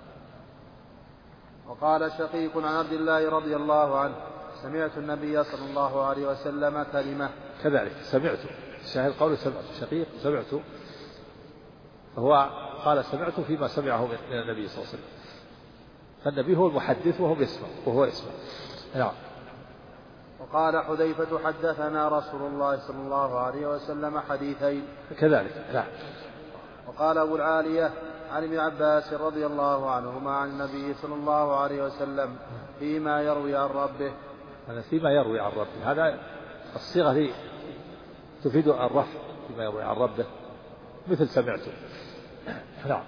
وقال شقيق عن عبد الله رضي الله عنه سمعت النبي صلى الله عليه وسلم كلمة. كذلك سمعت، شاهد قوله سمعت، شقيق سمعت، فهو قال سمعت فيما سمعه من النبي صلى الله عليه وسلم. فالنبي هو المحدث وهو يسمع. نعم. وقال حذيفة حدثنا رسول الله صلى الله عليه وسلم حديثين. كذلك. نعم. وقال أبو العالية عن ابن عباس رضي الله عنهما عن النبي صلى الله عليه وسلم فيما يروي عن ربه. هذا فيما يروي عن ربه، هذا الصيغة هي تفيد الرفع، فيما يروي عن ربه مثل سمعته. نعم.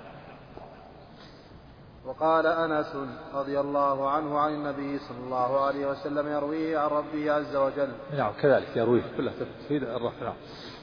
وقال أنس رضي الله عنه عن النبي صلى الله عليه وسلم يرويه عن ربه عز وجل. نعم كذلك يرويه كلها تفيد الرفع. نعم.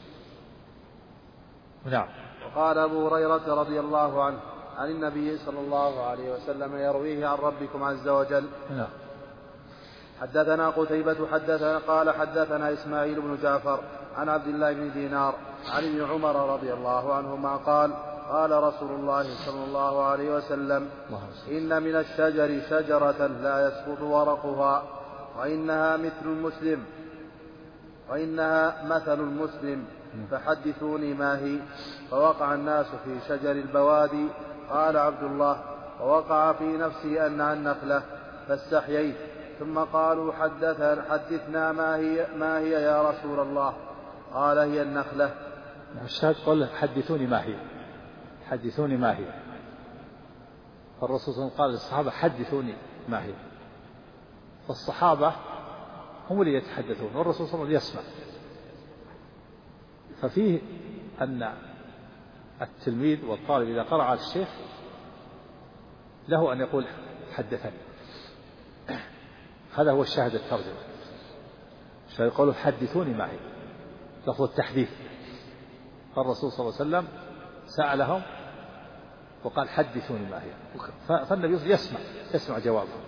نعم. وقال أبو هريرة رضي الله عنه عن النبي صلى الله عليه وسلم يرويه عن ربكم عز وجل. نعم. حدثنا قتيبة حدثنا إسماعيل بن جعفر عن عبد الله بن دينار عن ابن عمر رضي الله عنهما قال قال رسول الله صلى الله عليه وسلم إن من الشجر شجرة لا يسقط ورقها وإنها مثل المسلم فحدثوني ما هي. فوقع الناس في شجر البوادي. قال عبد الله ووقع في نفسي أنها النخلة فاستحييت. ثم قالوا حدثنا ما هي يا رسول الله. قال هي النخلة. الشاهد قال حدثوني ما هي. فالرسول صلى الله عليه وسلم قال للصحابة حدثوني ما هي. فالصحابة هم اللي يتحدثون والرسول صلى الله عليه وسلم يسمع. ففيه أن التلميذ والطالب إذا قرأ على الشيخ له أن يقول حدثني. هذا هو الشاهد الترجمة. الشاهد قوله حدثوني ما هي، لفظ التحديث. فالرسول صلى الله عليه وسلم سألهم وقال حدثوني ما هي، فالنبي يسمع جوابهم.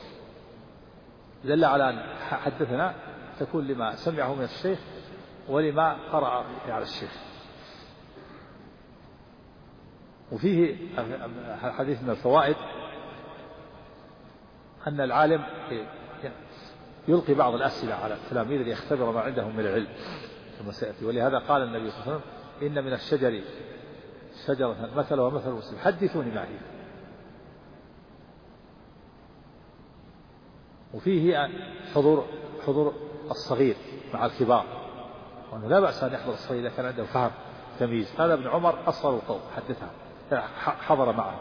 دل على أن حدثنا تكون لما سمعه من الشيخ ولما قرأ على الشيخ. وفيه حديث من الفوائد أن العالم يلقي بعض الأسئلة على التلاميذ ليختبر ما عندهم من العلم كما سيأتي. ولهذا قال النبي صلى الله عليه وسلم إن من الشجر شجرة مثل ومثل المسلم حدثوني ما هي. وفيه حضور الصغير مع الكبار، وأنه لا بأس أن يحضر الصغير إذا كان عنده فهم تمييز. هذا ابن عمر أصغر القوم حدثها حضر معه.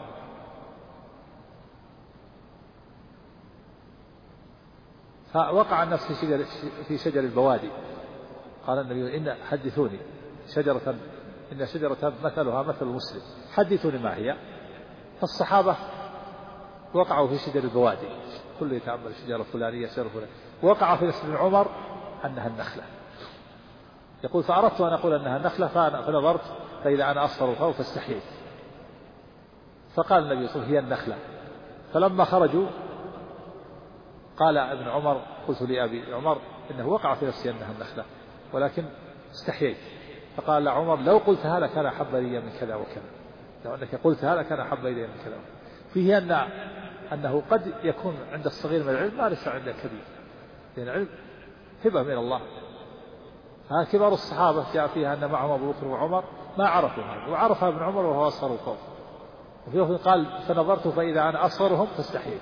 فوقع الناس في شجر البوادي. قال النبي إن حدثوني شجرة إن شجرة مثلها مثل المسلم حدثوني ما هي. فالصحابة وقعوا في شجر البوادي كل يتأمل شجرة فلانية شجرة فلانية. وقع في نفس ابن عمر أنها النخلة. يقول فأردت أن أقول أنها النخلة فنظرت فإذا أنا أصفر القوم فاستحييت. فقال النبي صلى الله عليه وسلم هي النخلة. فلما خرجوا قال ابن عمر قلت لأبي عمر إنه وقع في نفسي أنها النخلة ولكن استحييت. فقال عمر لو قلتها لكان أحب إلي من كذا وكذا لو أنك قلتها لكان أحب إلي من كذا. فيه أنه قد يكون عند الصغير من العلم ما ليس عند الكبير لأن العلم هبة من الله. كبار الصحابة جاء فيها أن معهم أبو بكر وعمر ما عرفوا هذا وعرفها ابن عمر وهو أصغر القوم. وفي لفظ قال فنظرت فإذا أنا أصغرهم فاستحييت.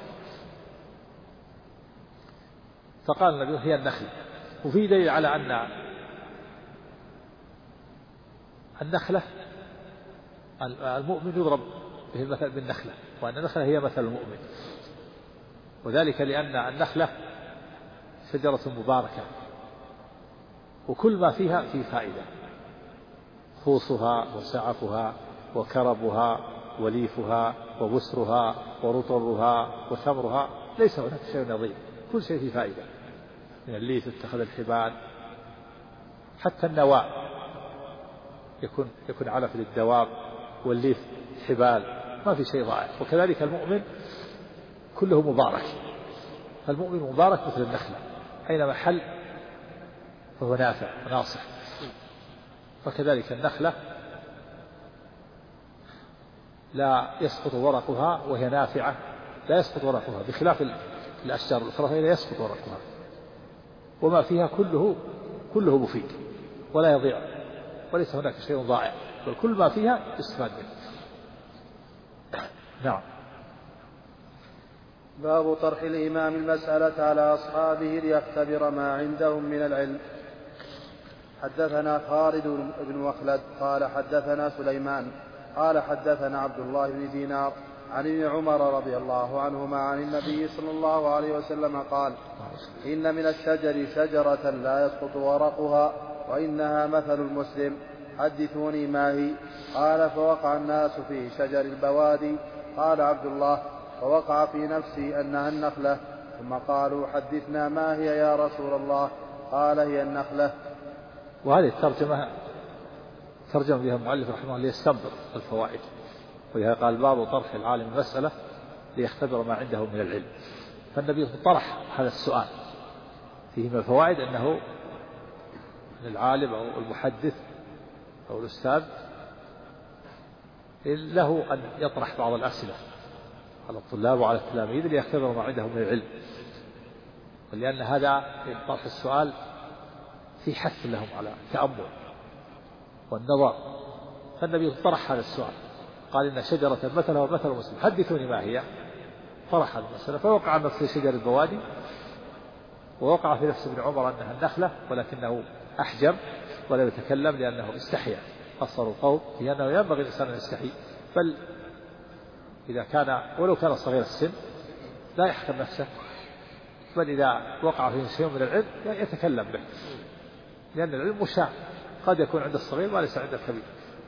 فقال النبي هي النخلة. وفي دليل على أن النخلة المؤمن يضرب به المثل بالنخلة وأن النخلة هي مثل المؤمن وذلك لأن النخلة شجرة مباركة وكل ما فيها فيه فائدة خوصها وسعفها وكربها وليفها وبسرها ورطبها وثمرها ليس هناك شيء نظير كل شيء فيه فائدة من الليف اتخذ الحبال حتى النواء يكون علف للدواب والليف حبال ما في شيء ضائع. وكذلك المؤمن كله مبارك. فالمؤمن مبارك مثل النخلة أينما حل فهو نافع وناصح. وكذلك النخلة لا يسقط ورقها وهي نافعة لا يسقط ورقها بخلاف الأشجار الأخرى فإذا يسقط ورقها وما فيها كله مفيد ولا يضيع وليس هناك شيء ضائع بل كل ما فيها يستفاد منه. نعم. باب طرح الإمام المسألة على أصحابه ليختبر ما عندهم من العلم. حدثنا خالد بن مخلد قال حدثنا سليمان قال حدثنا عبد الله بن دينار عن ابن عمر رضي الله عنهما عن النبي صلى الله عليه وسلم قال إن من الشجر شجرة لا يسقط ورقها وإنها مثل المسلم حدثوني ما هي. قال فوقع الناس في شجر البوادي. قال عبد الله فوقع في نفسي أنها النخلة. ثم قالوا حدثنا ما هي يا رسول الله. قال هي النخلة. وهذه الترجمة ترجم بها المؤلف رحمه الله ليستنبط الفوائد ولهذا قال باب طرح العالم المسألة ليختبر ما عنده من العلم. فالنبي طرح هذا السؤال فيه من الفوائد أنه العالم أو المحدث أو الأستاذ له أن يطرح بعض الأسئلة على الطلاب وعلى التلاميذ ليختبروا ما عندهم من العلم ولأن هذا طرح السؤال في حث لهم على التأمل والنظر. فالنبي طرح هذا السؤال قال إن شجرة مثلها ومثل المسلم حدثوني ما هي. طرح هذه المسألة فوقع النص في شجر البوادي ووقع في نفس ابن عمر أنها النخلة ولكنه أحجم ولا يتكلم لأنه استحيا أصغر القوم في أنه ينبغي الإنسان أن يستحي بل إذا كان ولو كان صغير السن لا يحكم نفسه بل إذا وقع فيه شيء من العلم يتكلم به لأن العلم مشاع قد يكون عند الصغير وليس عند الكبير.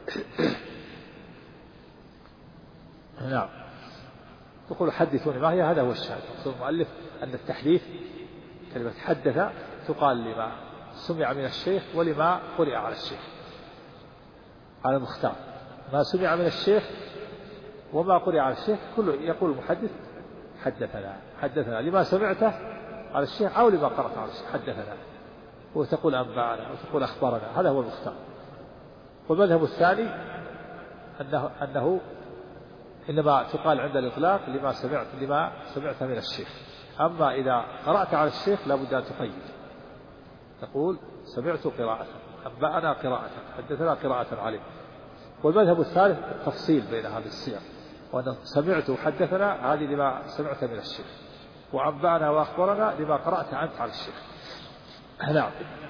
نعم. يقول حدثوني ما هي هذا هو الشاهد. يقول المؤلف أن التحديث كلمة حدث تقال لما سمع من الشيخ ولما قرئ على الشيخ على المختار. ما سمع من الشيخ وما قرئ على الشيخ كله يقول المحدث حدثنا لما سمعته على الشيخ أو لما قرأت على الشيخ حدثنا وتقول أنبأنا وتقول أخبرنا هذا هو المختار. والمذهب الثاني أنه إنما تقال عند الإطلاق لما سمعت من الشيخ. أما إذا قرأت على الشيخ لا بد أن تقيد تقول سمعت قراءة أنبأنا قراءة حدثنا قراءة عليه. والمذهب الثالث التفصيل بين هذه الصيغ وأن سمعت وحدثنا هذه لما سمعت من الشيخ وأنبأنا وأخبرنا لما قرأت أنت على الشيخ. نعم.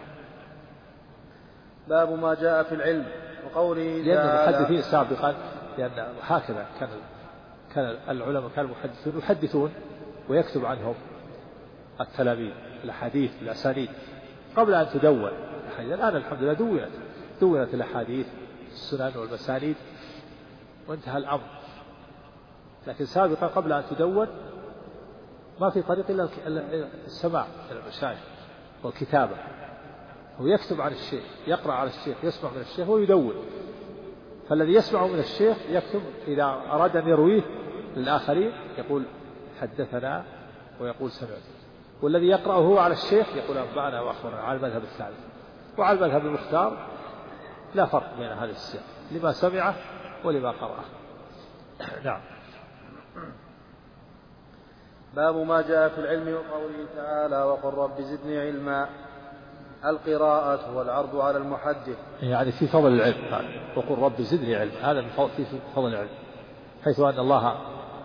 باب ما جاء في العلم وقوله لأن المحدثين سابقا لأن هكذا كان العلماء كانوا يحدثون ويكتب عنهم التلاميذ الحديث الأسانيد قبل أن تدون الأحاديث. الآن الحمد لله دونت الأحاديث السنن والمسانيد وانتهى الأمر، لكن سابقا قبل أن تدون ما في طريق إلا السماع من المشايخ والكتابة، هو يكتب عن الشيخ، يقرأ عن الشيخ، يسمع من الشيخ ويدون. فالذي يسمع من الشيخ يكتب، إذا أراد أن يرويه للآخرين يقول حدثنا ويقول سمعت، والذي يقرأه هو على الشيخ يقول أنبأنا وأخبرنا، على المذهب الثالث. وعلى المذهب المختار لا فرق بين هذه الصيغ لما سمعه ولما قرأه. نعم. باب ما جاء في العلم وقوله تعالى وقل رب زدني علما. القراءة والعرض على المحدث، يعني في فضل العلم، وقل رب زدني علما، هذا في فضل العلم، حيث أن الله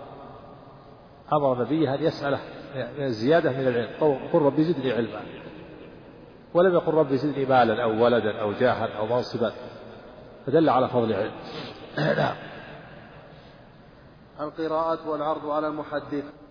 أمر نبيه أن يسأله زيادة من العلم، قل رب زدني علما، ولم يقل رب زدني مالا أو ولدا أو جاها أو منصبا، فدل على فضل العلم. القراءة والعرض على المحدث.